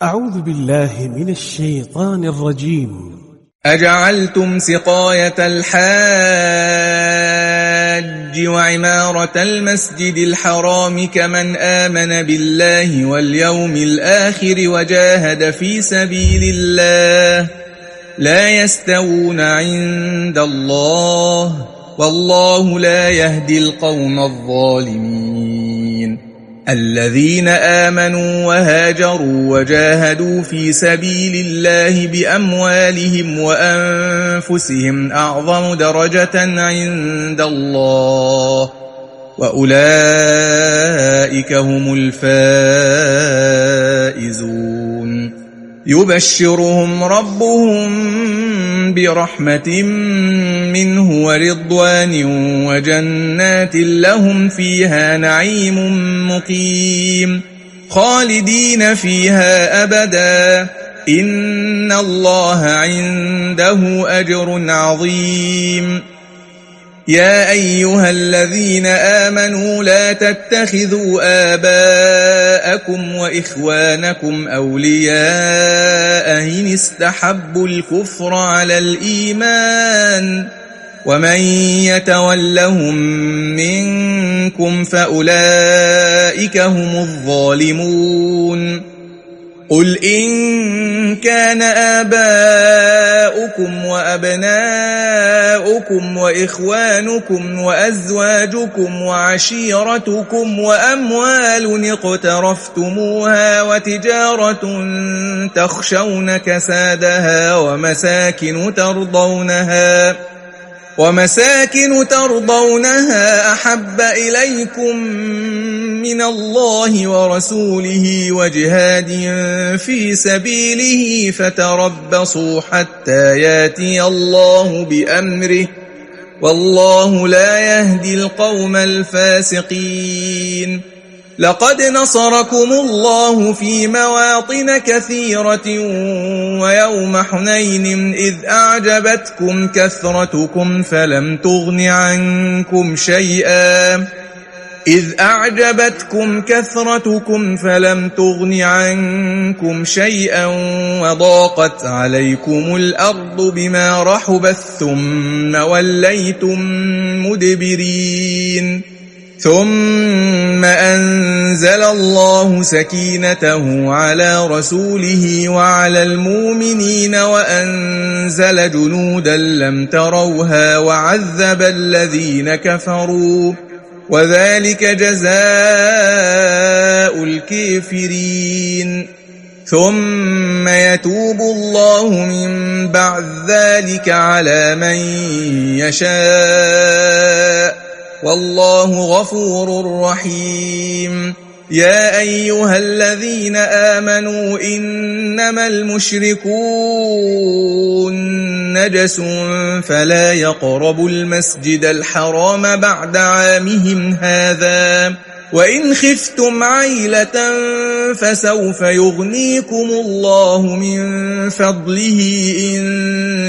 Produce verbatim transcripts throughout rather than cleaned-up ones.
أعوذ بالله من الشيطان الرجيم. أجعلتم سقاية الحاج وعمارة المسجد الحرام كمن آمن بالله واليوم الآخر وجاهد في سبيل الله لا يستوون عند الله والله لا يهدي القوم الظالمين. الذين آمنوا وهاجروا وجاهدوا في سبيل الله بأموالهم وأنفسهم أعظم درجة عند الله وأولئك هم الفائزون. يبشرهم ربهم برحمة منه ورضوان وجنات لهم فيها نعيم مقيم خالدين فيها أبدا إن الله عنده أجر عظيم. يا أيها الذين آمنوا لا تتخذوا آباءكم وإخوانكم أولياء إن استحبوا الكفر على الإيمان ومن يتولهم منكم فأولئك هم الظالمون. قل إن كان آباؤكم وأبناؤكم وإخوانكم وأزواجكم وعشيرتكم وأموال اقترفتموها وتجارة تخشون كسادها ومساكن ترضونها ومساكن ترضونها أحب إليكم من الله ورسوله وجهاد في سبيله فتربصوا حتى ياتي الله بأمره والله لا يهدي القوم الفاسقين. لقد نصركم الله في مواطن كثيرة ويوم حنين إذ أعجبتكم كثرتكم فلم تغن عنكم شيئا إذ أعجبتكم كثرتكم فلم تغن عنكم شيئا وضاقت عليكم الأرض بما رحبت ثم وليتم مدبرين. ثم أنزل الله سكينته على رسوله وعلى المؤمنين وأنزل جنودا لم تروها وعذب الذين كفروا وذلك جزاء الكافرين. ثم يتوب الله من بعد ذلك على من يشاء والله غفور رحيم. يا أيها الذين آمنوا إنما المشركون نجس فلا يقربوا المسجد الحرام بعد عامهم هذا وإن خفتم عيلة فسوف يغنيكم الله من فضله إن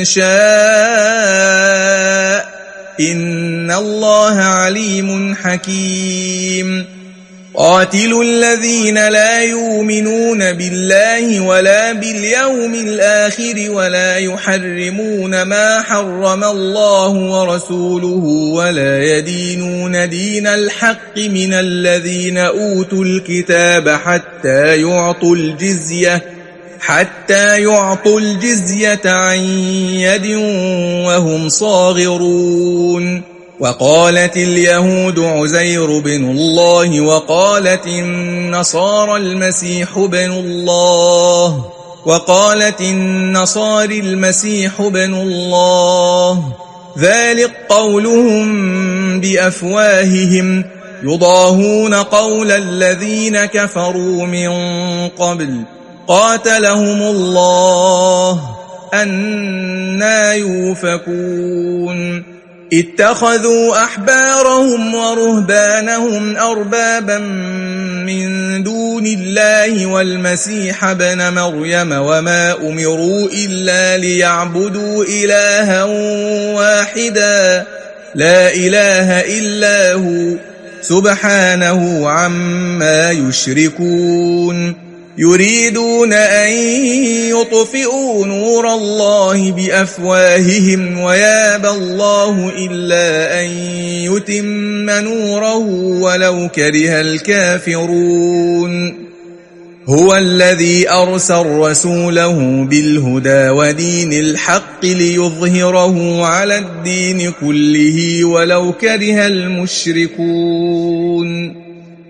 شاء إن الله عليم حكيم. قاتلوا الذين لا يؤمنون بالله ولا باليوم الآخر ولا يحرمون ما حرم الله ورسوله ولا يدينون دين الحق من الذين أوتوا الكتاب حتى يعطوا الجزية حتى يعطوا الجزية عن يد وهم صاغرون. وقالت اليهود عزير بن الله وقالت النصارى المسيح بن الله وقالت النصارى المسيح بن الله ذلك قولهم بأفواههم يضاهون قول الذين كفروا من قبل قاتلهم الله أنى يؤفكون. اتخذوا أحبارهم ورهبانهم أربابا من دون الله والمسيح ابن مريم وما أمروا إلا ليعبدوا إلها واحدا لا إله إلا هو سبحانه عما يشركون. يريدون أن يطفئوا نور الله بأفواههم ويابى الله إلا أن يتم نوره ولو كره الكافرون هو الذي أرسل رسوله بالهدى ودين الحق ليظهره على الدين كله ولو كره المشركون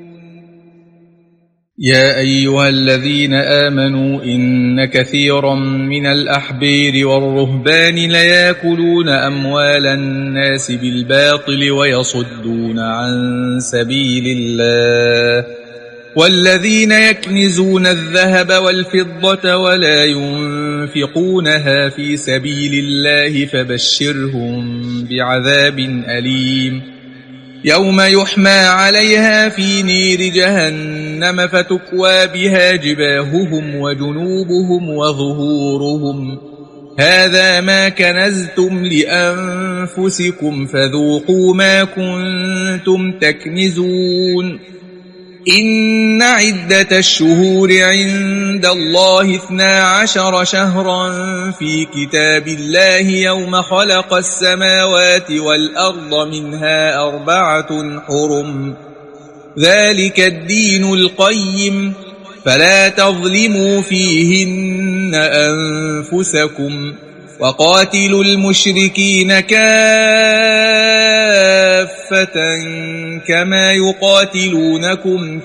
يا أيها الذين آمنوا إن كثيرا من الأحبار والرهبان ليأكلون أموال الناس بالباطل ويصدون عن سبيل الله والذين يكنزون الذهب والفضة ولا ينفقونها في سبيل الله فبشرهم بعذاب أليم يوم يحمى عليها في نير جهنم فتكوى بها جباههم وجنوبهم وظهورهم هذا ما كنزتم لأنفسكم فذوقوا ما كنتم تكنزون إن عدة الشهور عند الله اثنا عشر شهرا في كتاب الله يوم خلق السماوات والأرض منها أربعة حرم ذلك الدين القيم فلا تظلموا فيهن أنفسكم وقاتلوا المشركين كافة كما يقاتلونكم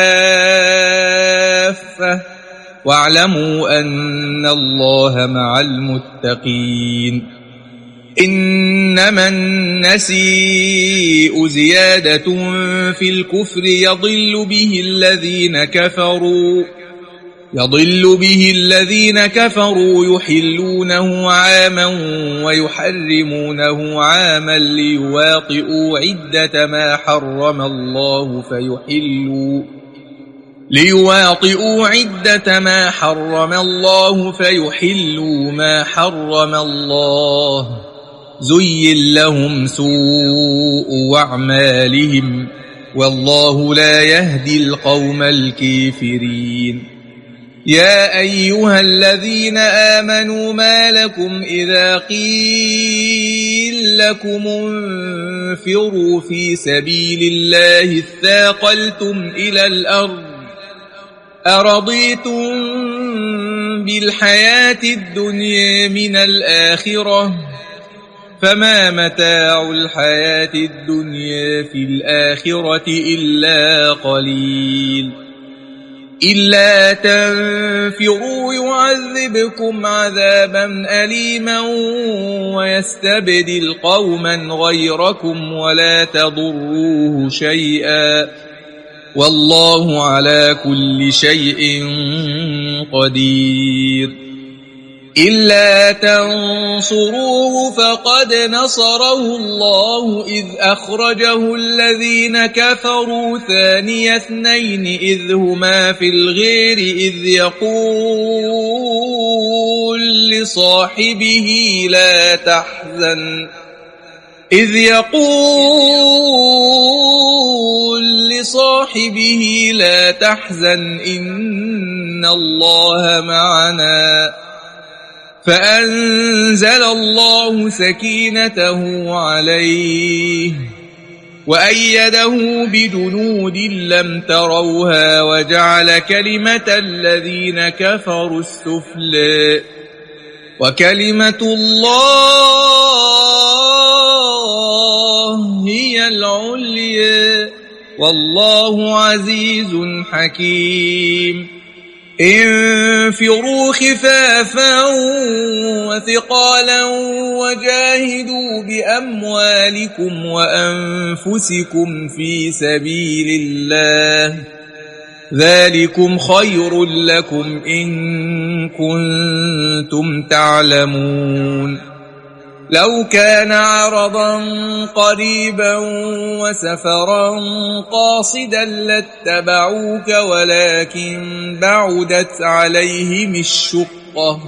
كافة واعلموا أن الله مع المتقين إنما النسيء زيادة في الكفر يضل به الذين كفروا يضل به الذين كفروا يحلونه عاما ويحرمونه عاما ليواطئوا عدة ما حرم الله فيحلوا ليواطئوا عدة ما حرم الله فيحلوا ما حرم الله زين لهم سوء أعمالهم والله لا يهدي القوم الكافرين يا أيها الذين آمنوا ما لكم إذا قيل لكم انفروا في سبيل الله اثاقلتم إلى الأرض أرضيتم بالحياة الدنيا من الآخرة فما متاع الحياة الدنيا في الآخرة إلا قليل إلا تنفروا يعذبكم عذابا أليما ويستبدل قوما غيركم ولا تضروه شيئا والله على كل شيء قدير إلا تنصروه فقد نصره الله إذ أخرجه الذين كفروا ثاني اثنين إذ هما في الغير إذ يقول لصاحبه لا تحزن إذ يقول لصاحبه لا تحزن إن الله معنا فأنزل الله سكينته عليه وأيده بجنود لم تروها وجعل كلمة الذين كفروا السفلى وكلمة الله هي العليا والله عزيز حكيم انفروا خفافا وثقالا وجاهدوا بأموالكم وأنفسكم في سبيل الله ذلكم خير لكم إن كنتم تعلمون لو كان عرضا قريبا وسفرا قاصدا لاتبعوك ولكن بعدت عليهم الشقة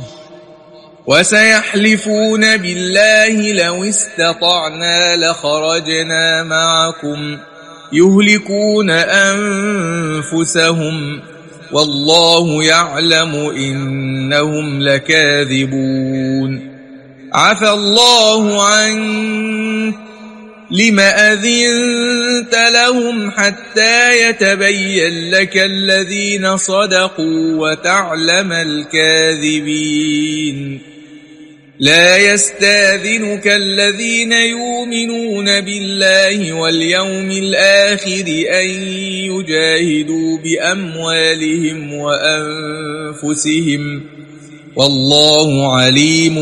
وسيحلفون بالله لو استطعنا لخرجنا معكم يهلكون أنفسهم والله يعلم إنهم لكاذبون عفى الله عنك لم أذنت لهم حتى يتبين لك الذين صدقوا وتعلم الكاذبين لا يستاذنك الذين يؤمنون بالله واليوم الآخر أن يجاهدوا بأموالهم وأنفسهم والله عليم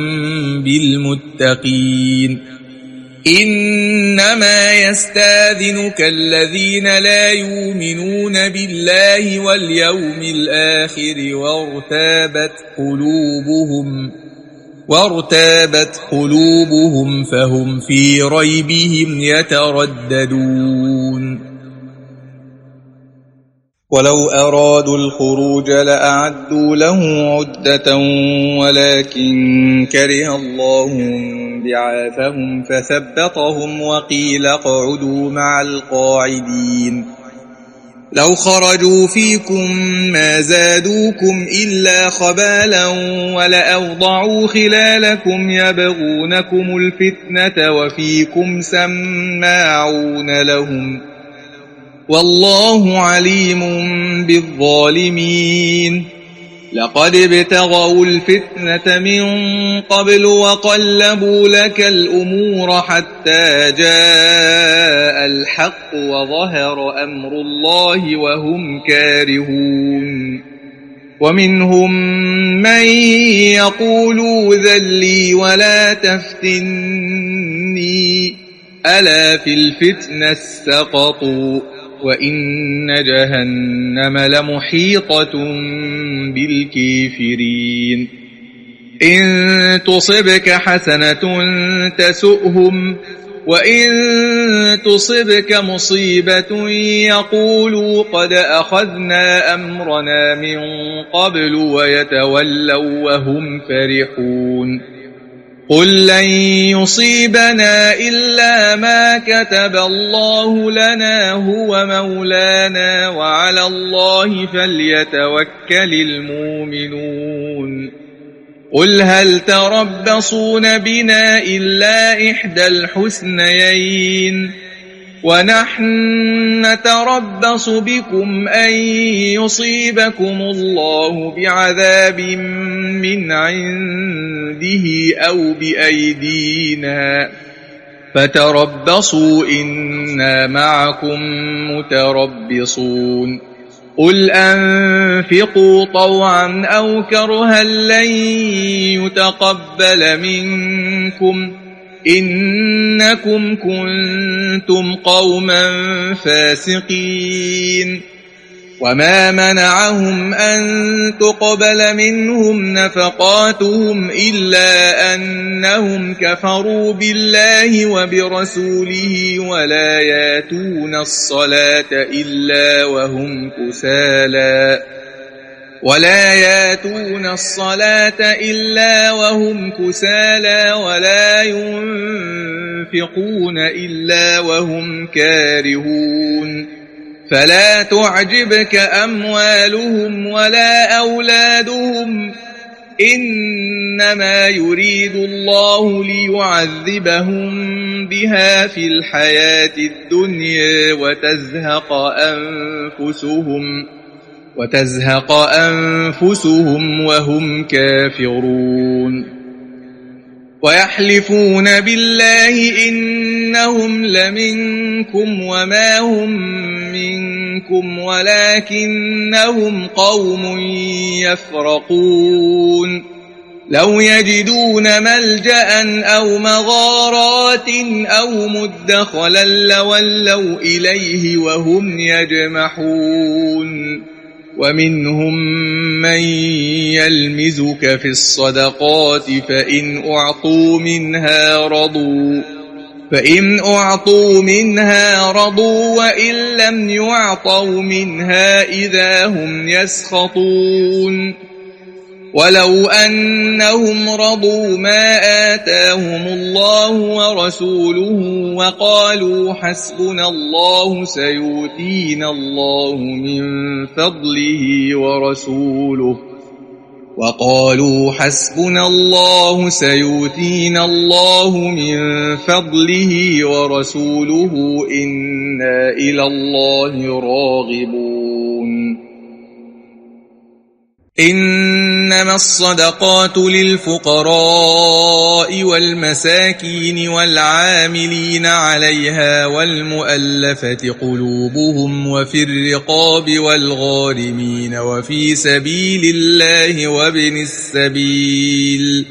بالمتقين إنما يستاذنك الذين لا يؤمنون بالله واليوم الآخر وارتابت قلوبهم وارتابت قلوبهم فهم في ريبهم يترددون ولو أرادوا الخروج لأعدوا له عدة ولكن كره الله بعاثهم فثبطهم وقيل اقعدوا مع القاعدين لو خرجوا فيكم ما زادوكم إلا خبالا ولأوضعوا خلالكم يبغونكم الفتنة وفيكم سماعون لهم والله عليم بالظالمين لقد ابتغوا الفتنة من قبل وقلبوا لك الأمور حتى جاء الحق وظهر أمر الله وهم كارهون ومنهم من يقول ائذن لي ولا تفتني ألا في الفتنة سقطوا وإن جهنم لمحيطة بالكافرين إن تصبك حسنة تسؤهم وإن تصبك مصيبة يقولوا قد أخذنا أمرنا من قبل ويتولوا وهم فرحون قل لن يصيبنا إلا ما كتب الله لنا هو مولانا وعلى الله فليتوكل المؤمنون قل هل تربصون بنا إلا إحدى الحسنيين ونحن نتربص بكم أن يصيبكم الله بعذاب من عنده أو بأيدينا فتربصوا إنا معكم متربصون قل أنفقوا طوعا أو كرها لن يتقبل منكم إنكم كنتم قوما فاسقين وما منعهم أن تقبل منهم نفقاتهم إلا أنهم كفروا بالله وبرسوله ولا ياتون الصلاة إلا وهم كسالى ولا ياتون الصلاة إلا وهم كسالى ولا ينفقون إلا وهم كارهون فلا تعجبك أموالهم ولا أولادهم إنما يريد الله ليعذبهم بها في الحياة الدنيا وتزهق أنفسهم وتزهق أنفسهم وهم كافرون ويحلفون بالله إنهم لمنكم وما هم منكم ولكنهم قوم يفرقون لو يجدون ملجأ أو مغارات أو مدخلا لولوا إليه وهم يجمحون ومنهم من يلمزك في الصدقات فإن أعطوا منها رضوا فإن أعطوا منها رضوا وإن لم يعطوا منها إذا هم يسخطون ولو أنهم رضوا ما آتاهم الله ورسوله وقالوا حسبنا الله سيؤتينا الله من فضله ورسوله وقالوا حسبنا الله سيؤتينا الله من فضله ورسوله إنا إلى الله راغبون. إنما الصدقات للفقراء والمساكين والعاملين عليها والمؤلفة قلوبهم وفي الرقاب والغارمين وفي سبيل الله وابن السبيل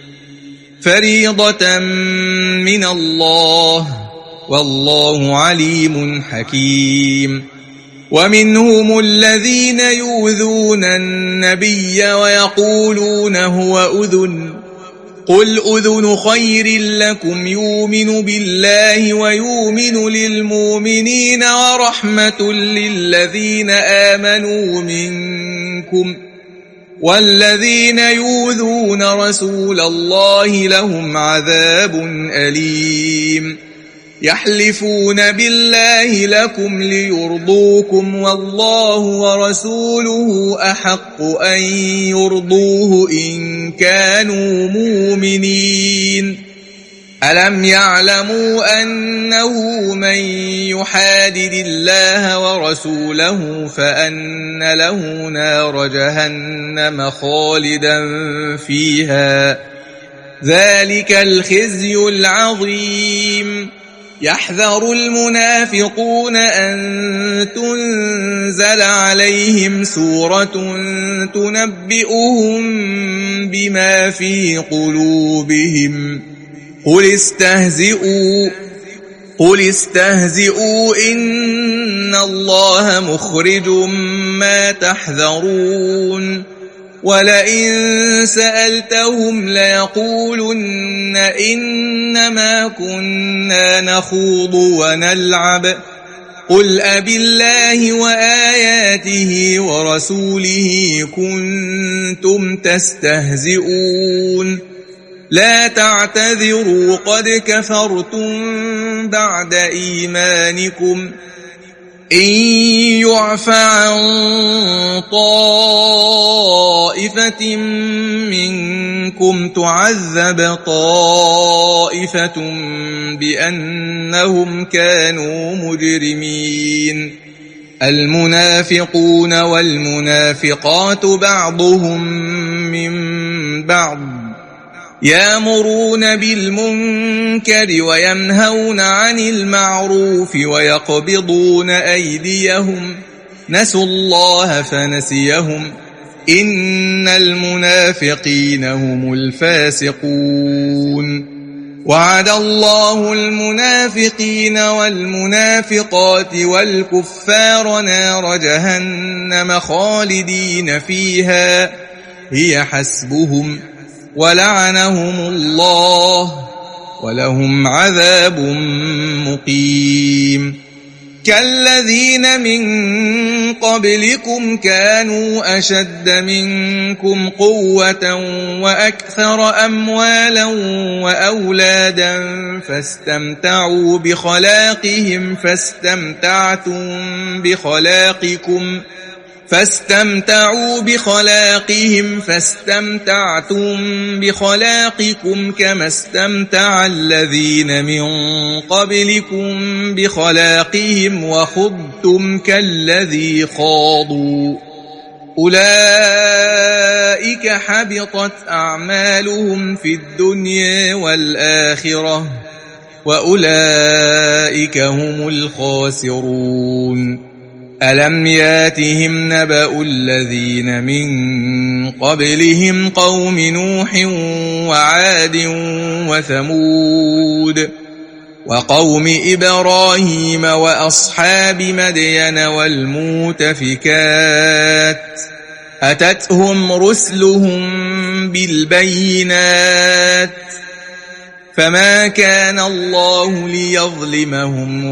فريضة من الله والله عليم حكيم. ومنهم الذين يؤذون النبي ويقولون هو أذن قل أذن خير لكم يؤمن بالله ويؤمن للمؤمنين ورحمة للذين آمنوا منكم والذين يؤذون رسول الله لهم عذاب أليم. يحلفون بالله لكم ليرضوكم والله ورسوله أحق أن يرضوه إن كانوا مؤمنين. ألم يعلموا أنه من يحادد الله ورسوله فأن له نار جهنم خالدا فيها ذلك الخزي العظيم. يحذر المنافقون أن تنزل عليهم سورة تنبئهم بما في قلوبهم قل استهزئوا قل استهزئوا إن الله مخرج ما تحذرون. ولئن سألتهم ليقولن إنما كنا نخوض ونلعب قل أبالله وآياته ورسوله كنتم تستهزئون لا تعتذروا قد كفرتم بعد إيمانكم إن يعف عن طائفة منكم تعذب طائفة بأنهم كانوا مجرمين. المنافقون والمنافقات بعضهم من بعض يأمرون بالمنكر وينهون عن المعروف ويقبضون أيديهم نسوا الله فنسيهم إن المنافقين هم الفاسقون. وعد الله المنافقين والمنافقات والكفار نار جهنم خالدين فيها هي حسبهم ولعنهم الله ولهم عذاب مقيم. كالذين من قبلكم كانوا أشد منكم قوة وأكثر أموالا وأولادا فاستمتعوا بخلاقهم فاستمتعتم بخلاقكم فاستمتعوا بخلاقهم فاستمتعتم بخلاقكم كما استمتع الذين من قبلكم بخلاقهم وخضتم كالذي خاضوا أولئك حبطت أعمالهم في الدنيا والآخرة وأولئك هم الخاسرون. ألم ياتهم نبأ الذين من قبلهم قوم نوح وعاد وثمود وقوم إبراهيم وأصحاب مدين والمؤتفكات أتتهم رسلهم بالبينات فما كان الله ليظلمهم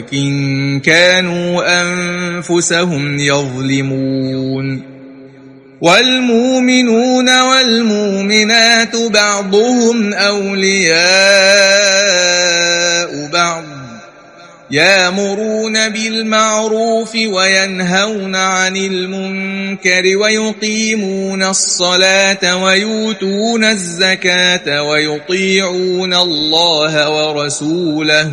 ولكن كانوا أنفسهم يظلمون. والمؤمنون والمؤمنات بعضهم أولياء بعض يأمرون بالمعروف وينهون عن المنكر ويقيمون الصلاة ويؤتون الزكاة ويطيعون الله ورسوله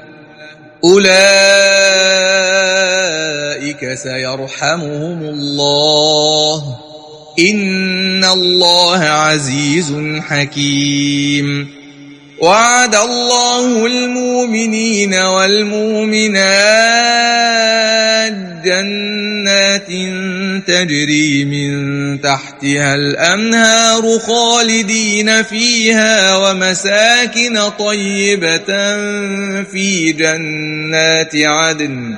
أولئك سيرحمهم الله إن الله عزيز حكيم وعد الله المؤمنين والمؤمنات جنات تجري من تحتها الأنهار خالدين فيها ومساكن طيبة في جنات عدن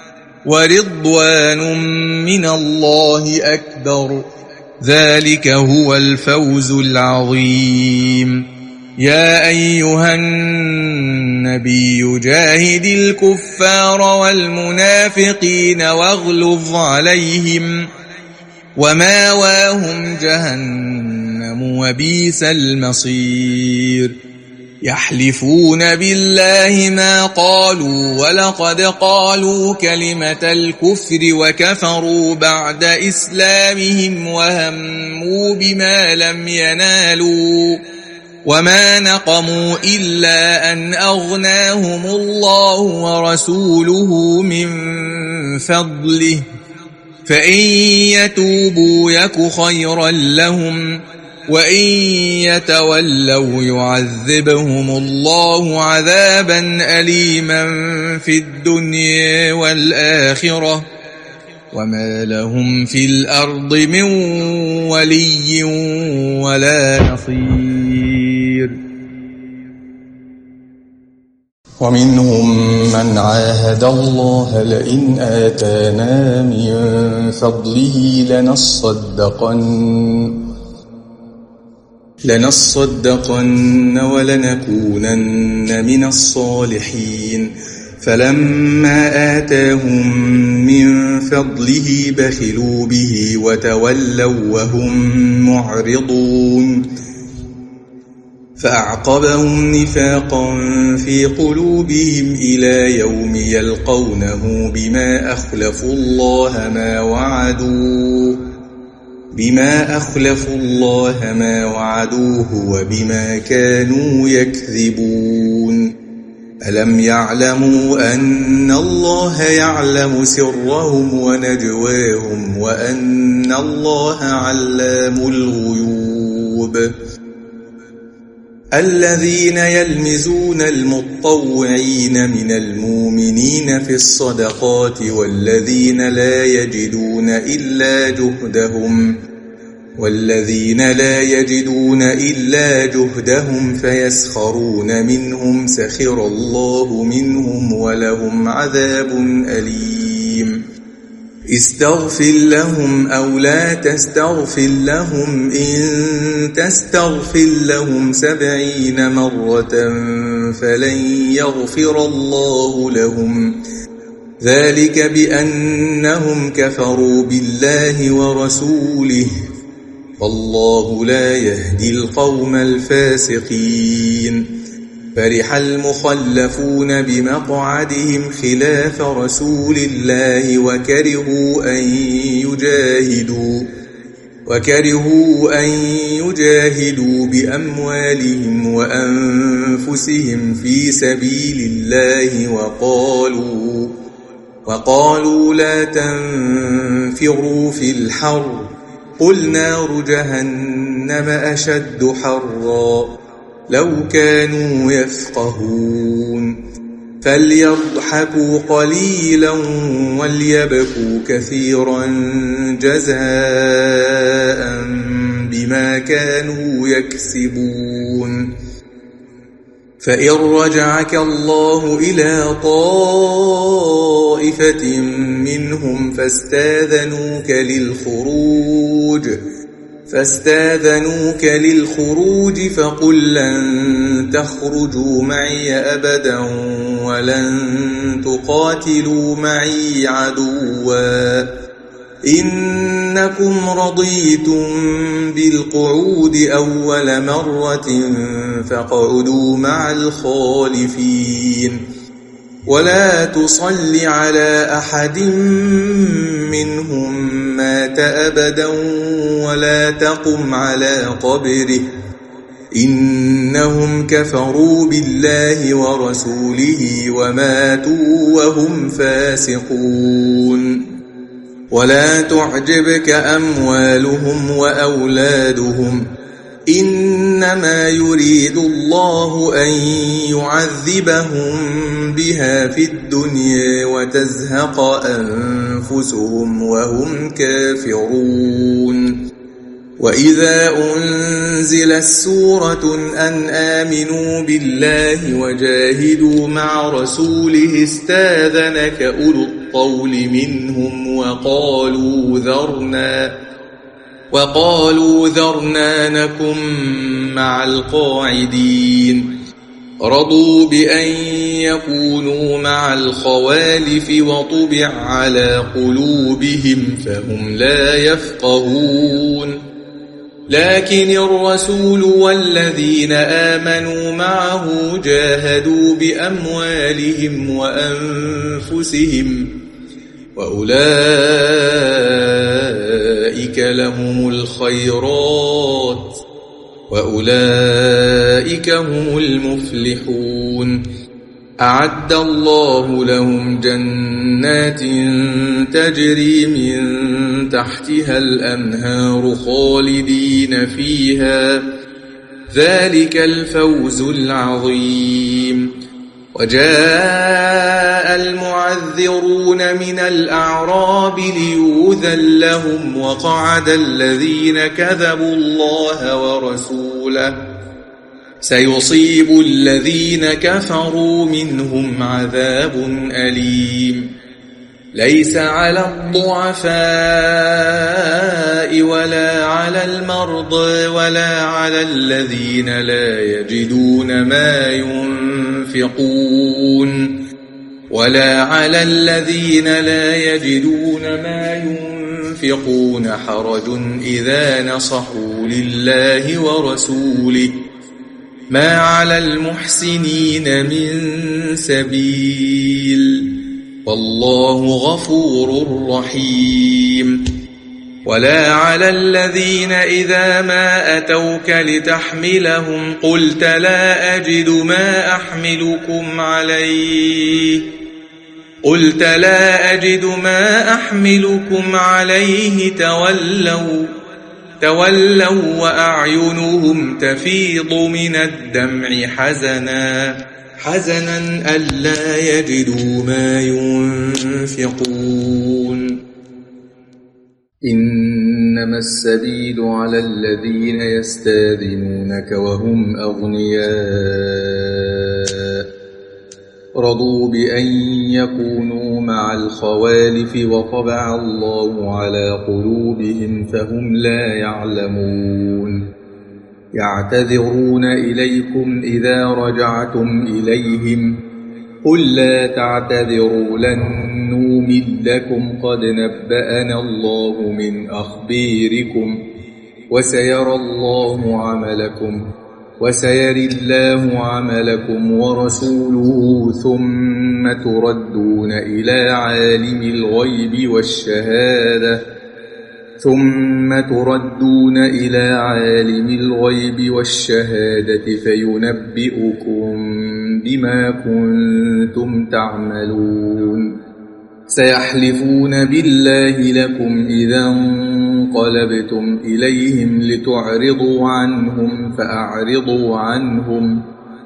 ورضوان من الله أكبر ذلك هو الفوز العظيم يا أيها النبي جاهد الكفار والمنافقين واغلظ عليهم وماواهم جهنم وبئس المصير يحلفون بالله ما قالوا ولقد قالوا كلمة الكفر وكفروا بعد إسلامهم وهموا بما لم ينالوا وما نقموا إلا أن أغناهم الله ورسوله من فضله فإن يتوبوا يك خيرا لهم وإن يتولوا يعذبهم الله عذابا أليما في الدنيا والآخرة وما لهم في الأرض من ولي ولا نصير ومنهم من عاهد الله لئن آتانا من فضله لنصدقن لنصدقن ولنكونن من الصالحين فلما آتاهم من فضله بخلوا به وتولوا وهم معرضون فأعقبهم نفاقا في قلوبهم إلى يوم يلقونه بما أخلفوا الله ما وعدوه بما أخلفوا الله ما وعدوه وبما كانوا يكذبون ألم يعلموا أن الله يعلم سرهم ونجواهم وأن الله علام الغيوب الذين يلمزون المطوعين من المؤمنين في الصدقات والذين لا يجدون إلا جهدهم والذين لا يجدون إلا جهدهم فيسخرون منهم سخر الله منهم ولهم عذاب أليم استغفر لهم أو لا تستغفر لهم إن تستغفر لهم سبعين مرة فلن يغفر الله لهم ذلك بأنهم كفروا بالله ورسوله والله لا يهدي القوم الفاسقين فرح المخلفون بمقعدهم خلاف رسول الله وكرهوا أن يجاهدوا وكرهوا أن يجاهدوا بأموالهم وأنفسهم في سبيل الله وقالوا وقالوا لا تنفروا في الحر قل نار جهنم أشد حرا لو كانوا يفقهون فليضحكوا قليلا وليبكوا كثيرا جزاء بما كانوا يكسبون فإن رجعك الله إلى طائفة منهم فاستاذنوك للخروج فاستاذنوك للخروج فقل لن تخرجوا معي أبدا ولن تقاتلوا معي عدوا إنكم رضيتم بالقعود أول مرة فاقعدوا مع الخالفين ولا تصل على أحد منهم مات أبدا ولا تقم على قبره إنهم كفروا بالله ورسوله وماتوا وهم فاسقون ولا تعجبك أموالهم وأولادهم إنما يريد الله أن يعذبهم بها في الدنيا وتزهق أنفسهم وهم كافرون وإذا أنزلت سورة أن آمنوا بالله وجاهدوا مع رسوله استاذنك أولو الطول منهم وقالوا ذرنا وقالوا ذرنا نكن مع القاعدين رضوا بأن يكونوا مع الخوالف وطبع على قلوبهم فهم لا يفقهون لكن الرسول والذين آمنوا معه جاهدوا بأموالهم وأنفسهم وأولئك لهم الخيرات وأولئك هم المفلحون أعد الله لهم جنات تجري من تحتها الأنهار خالدين فيها ذلك الفوز العظيم وجاء المعذرون من الأعراب ليؤذن لهم وقعد الذين كذبوا الله ورسوله سيصيب الذين كفروا منهم عذاب أليم ليس على الضعفاء ولا على المرضى ولا على الذين لا يجدون ما ينفقون ولا على الذين لا يجدون ما ينفقون حرج إذا نصحوا لله ورسوله ما على المحسنين من سبيل والله غفور رحيم ولا على الذين إذا ما أتوك لتحملهم قلت لا أجد ما أحملكم عليه قلت لا أجد ما أحملكم عليه تولوا تولوا وأعينهم تفيض من الدمع حزنا حزنا ألا يجدوا ما ينفقون إنما السبيل على الذين يستاذنونك وهم أغنياء رضوا بأن يكونوا مع الخوالف وطبع الله على قلوبهم فهم لا يعلمون يعتذرون إليكم إذا رجعتم إليهم قل لا تعتذروا لن نؤمن لكم قد نبأنا الله من أخبيركم وسيرى الله عملكم وسيري الله عملكم ورسوله ثم تردون إلى عالم الغيب والشهادة ثم تردون إلى عالم الغيب والشهادة فينبئكم بما كنتم تعملون سيحلفون بالله لكم إذا انقلبتم إليهم لتعرضوا عنهم فأعرضوا عنهم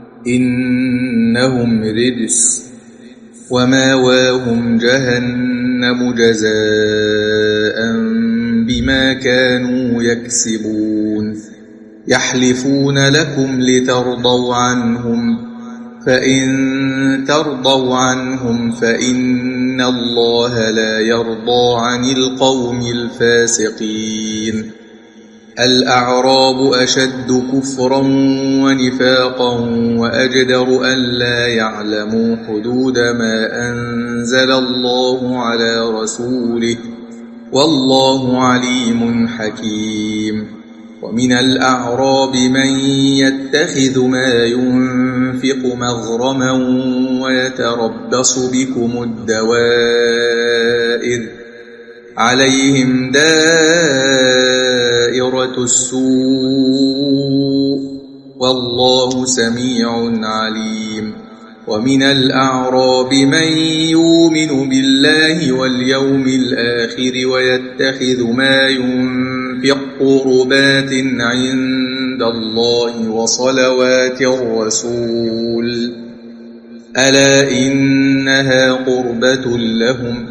إنهم رجس وماواهم جهنم جزاء بما كانوا يكسبون يحلفون لكم لترضوا عنهم فإن ترضوا عنهم فإن الله لا يرضى عن القوم الفاسقين الأعراب أشد كفرا ونفاقا وأجدر ألا يعلموا حدود ما أنزل الله على رسوله والله عليم حكيم. ومن الأعراب من يتخذ ما ينفق مغرما ويتربص بكم الدوائر عليهم دائرة السوء والله سميع عليم. ومن الأعراب من يؤمن بالله واليوم الآخر ويتخذ ما ينفق قربات عند الله وصلوات الرسول ألا إنها قربة لهم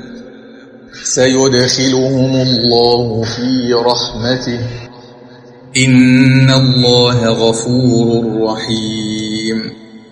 سيدخلهم الله في رحمته إن الله غفور رحيم.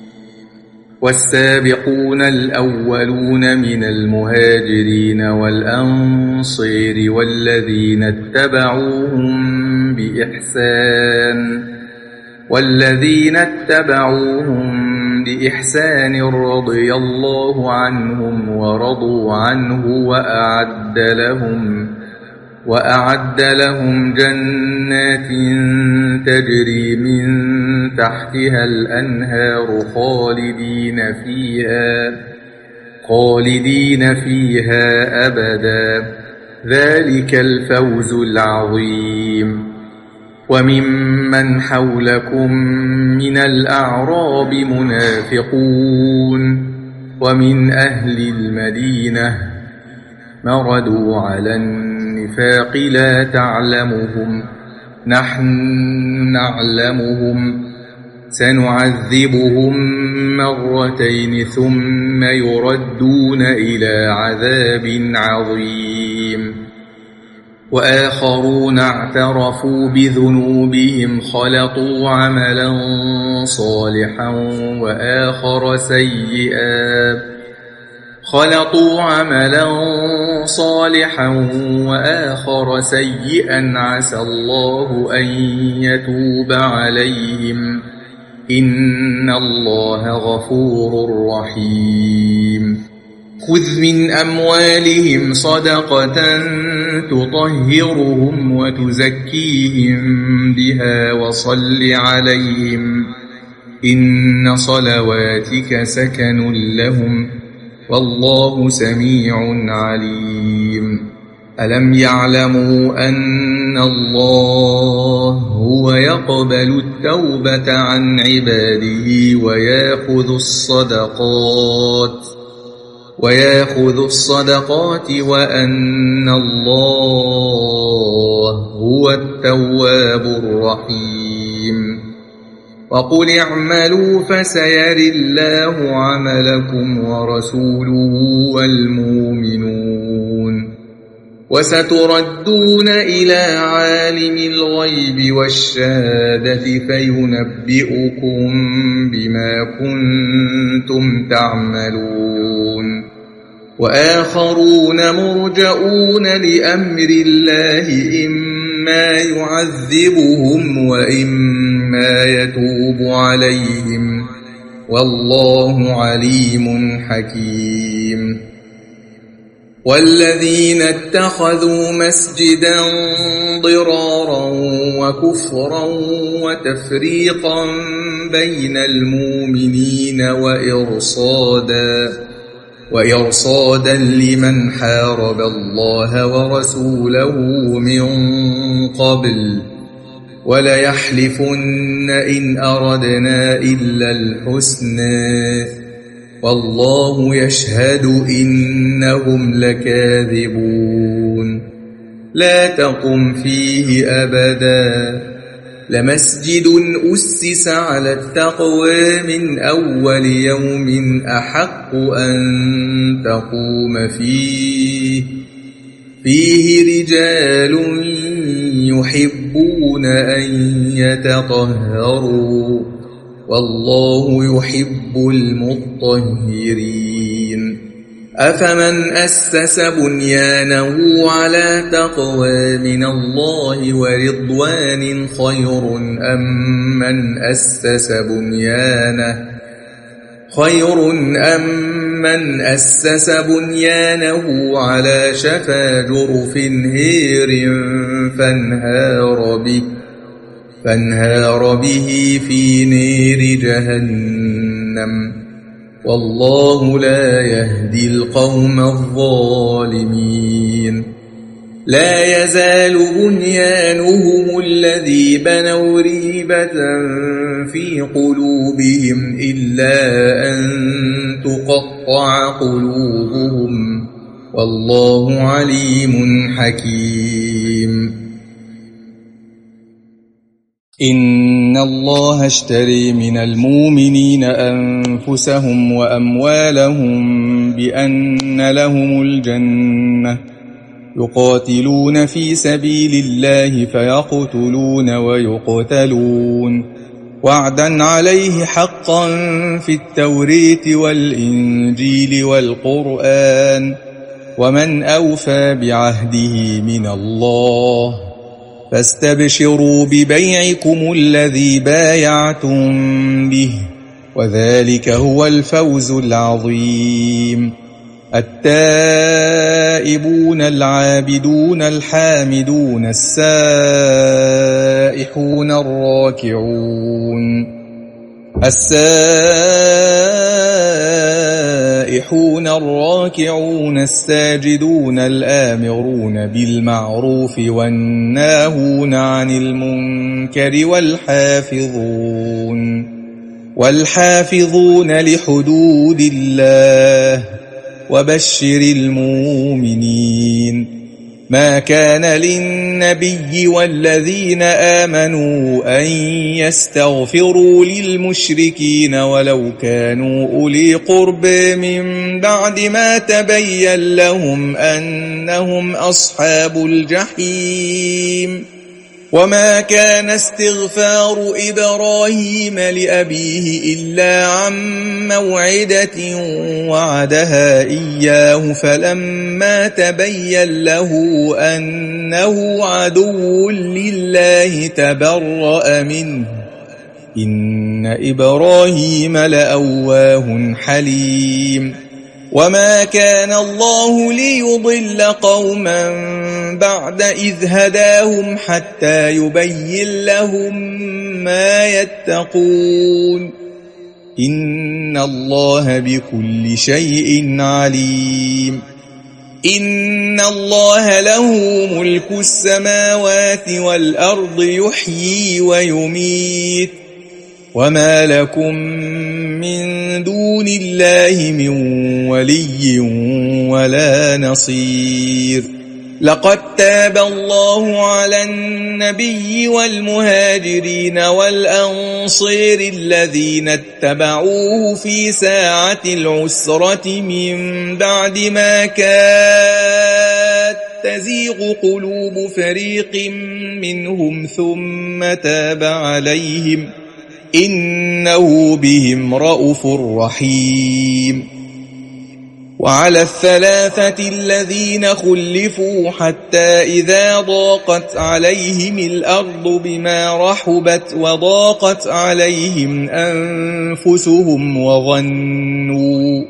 والسابقون الأولون من المهاجرين والأنصار والذين اتبعوهم بإحسان والذين اتبعوهم بإحسان رضي الله عنهم ورضوا عنه وأعد لهم وأعد لهم جنات تجري من تحتها الأنهار خالدين فيها خالدين فيها أبدا ذلك الفوز العظيم. وممن حولكم من الأعراب منافقون ومن أهل المدينة مردوا على النفاق لا تعلمهم نحن نعلمهم سنعذبهم مرتين ثم يردون إلى عذاب عظيم. وآخرون اعترفوا بذنوبهم خلطوا عملا صالحا وآخر سيئا خلطوا عملا صالحا وآخر سيئا عسى الله أن يتوب عليهم إن الله غفور رحيم. خذ من أموالهم صدقة تطهرهم وتزكيهم بها وصل عليهم إن صلواتك سكن لهم والله سميع عليم. ألم يعلموا أن الله هو يقبل التوبة عن عباده ويأخذ الصدقات ويأخذ الصدقات وأن الله هو التواب الرحيم. وقل اعملوا فسيري الله عملكم ورسوله والمؤمنون وستردون إلى عالم الغيب والشهادة فينبئكم بما كنتم تعملون. وآخرون مرجؤون لأمر الله إما يعذبهم وإما يتوب عليهم والله عليم حكيم. والذين اتخذوا مسجدا ضرارا وكفرا وتفريقا بين المؤمنين وإرصادا وإرصادا لمن حارب الله ورسوله من قبل وليحلفن إن أردنا إلا الحسنى والله يشهد إنهم لكاذبون. لا تقم فيه أبدا لمسجد أسس على التقوى من أول يوم أحق أن تقوم فيه فيه رجال يحبون أن يتطهروا والله يحب المطهرين. أفمن أسس بنيانه على تقوى من الله ورضوان خير أم من أسس بنيانه خير أم من أسس بنيانه على شفا جرف هير فانهار به, فانهار به في نير جهنم والله لا يهدي القوم الظالمين. لا يزال بنيانهم الذي بنوا ريبة في قلوبهم إلا أن تقطع قلوبهم والله عليم حكيم. إن الله اشتري من المؤمنين أنفسهم وأموالهم بأن لهم الجنة يقاتلون في سبيل الله فيقتلون ويقتلون وعدا عليه حقا في التوراة والإنجيل والقرآن ومن أوفى بعهده من الله فاستبشروا ببيعكم الذي بايعتم به وذلك هو الفوز العظيم. التائبون العابدون الحامدون السائحون الراكعون السائحون الراكعون الساجدون الآمرون بالمعروف والناهون عن المنكر والحافظون والحافظون لحدود الله وبشر المؤمنين. ما كان للنبي والذين آمنوا أن يستغفروا للمشركين ولو كانوا أولي قرب من بعد ما تبين لهم أنهم أصحاب الجحيم. وما كان استغفار إبراهيم لأبيه إلا عن موعدة وعدها إياه فلما تبين له أنه عدو لله تبرأ منه إن إبراهيم لأواه حليم. وما كان الله ليضل قوما بعد إذ هداهم حتى يبين لهم ما يتقون إن الله بكل شيء عليم. إن الله له ملك السماوات والأرض يحيي ويميت وما لكم من دون الله من ولي ولا نصير. لقد تاب الله على النبي والمهاجرين والأنصار الذين اتبعوه في ساعة العسرة من بعد ما كاد تزيغ قلوب فريق منهم ثم تاب عليهم إنه بهم رءوف رحيم. وعلى الثلاثة الذين خلفوا حتى إذا ضاقت عليهم الأرض بما رحبت وضاقت عليهم أنفسهم وظنوا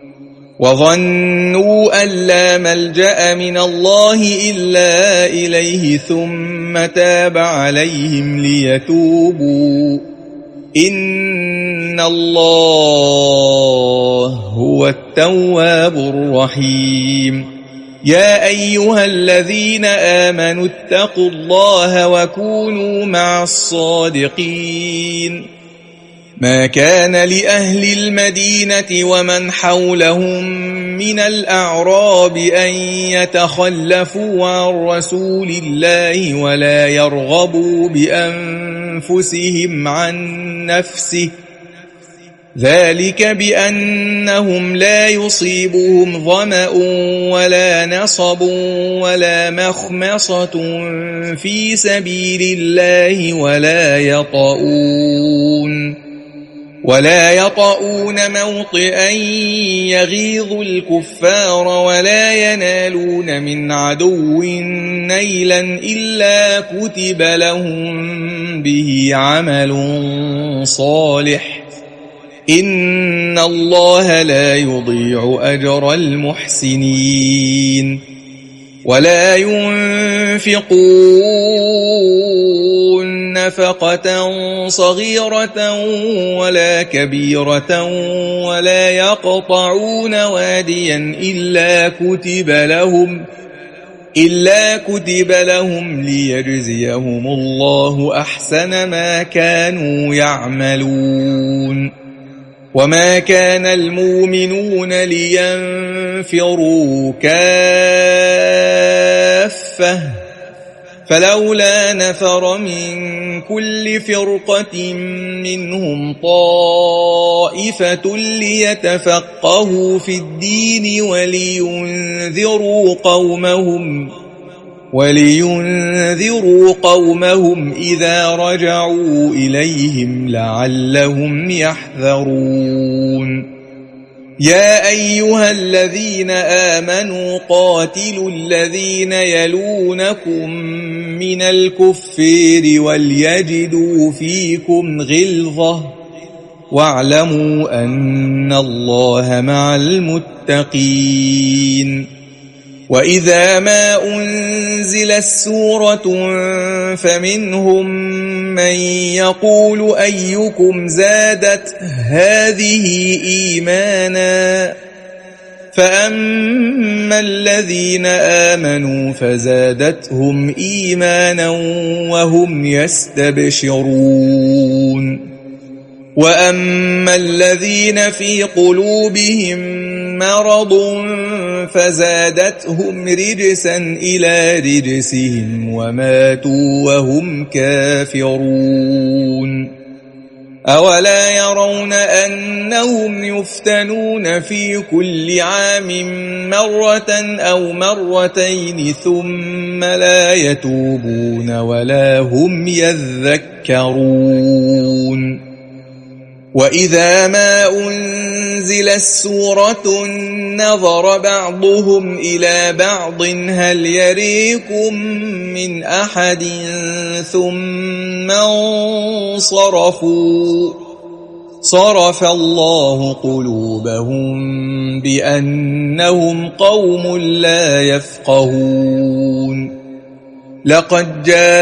وظنوا أن لا ملجأ من الله إلا إليه ثم تاب عليهم ليتوبوا إن الله هو التواب الرحيم. يا أيها الذين آمنوا اتقوا الله وكونوا مع الصادقين. ما كان لأهل المدينة ومن حولهم من الأعراب أن يتخلفوا عن رسول الله ولا يرغبوا بأنفسهم عن نفسه ذلك بأنهم لا يصيبهم ظمأ ولا نصب ولا مخمصة في سبيل الله ولا يطؤون ولا يطؤون موطئا يغيظ الكفار ولا ينالون من عدو نيلا إلا كتب لهم به عمل صالح إن الله لا يضيع أجر المحسنين ولا ينفقون نفقة صغيرة ولا كبيرة ولا يقطعون واديا إلا كتب لهم إلا كتب لهم ليجزيهم الله أحسن ما كانوا يعملون وما كان المؤمنون لينفروا كافة فلولا نفر من كل فرقة منهم طائفة ليتفقهوا في الدين ولينذروا قومهم ولينذروا قومهم إذا رجعوا إليهم لعلهم يحذرون يا أيها الذين آمنوا قاتلوا الذين يلونكم من الكفار وليجدوا فيكم غلظة واعلموا أن الله مع المتقين وإذا ما أنزلت سورة فمنهم من يقول أيكم زادت هذه إيمانا فأما الذين آمنوا فزادتهم إيمانا وهم يستبشرون وأما الذين في قلوبهم مرض فزادتهم رجسا إلى رجسهم وماتوا وهم كافرون أولا يرون أنهم يفتنون في كل عام مرة أو مرتين ثم لا يتوبون ولا هم يذكرون وإذا ما أنزلت سورة نظر بعضهم إلى بعض هل يريكم من أحد ثم انصرفوا صرف الله قلوبهم بأنهم قوم لا يفقهون لقد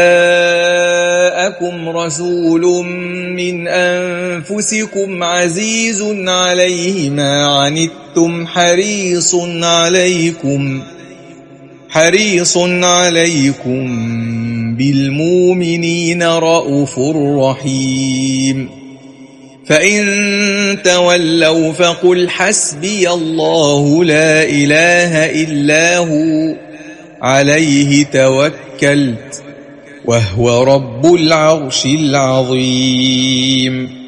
جاءكم رسول من أنفسكم عزيز عليه ما عنتم حريص عليكم حريص عليكم بالمؤمنين رءوف رحيم فإن تولوا فقل حسبي الله لا إله إلا هو عليه توكلت وهو رب العرش العظيم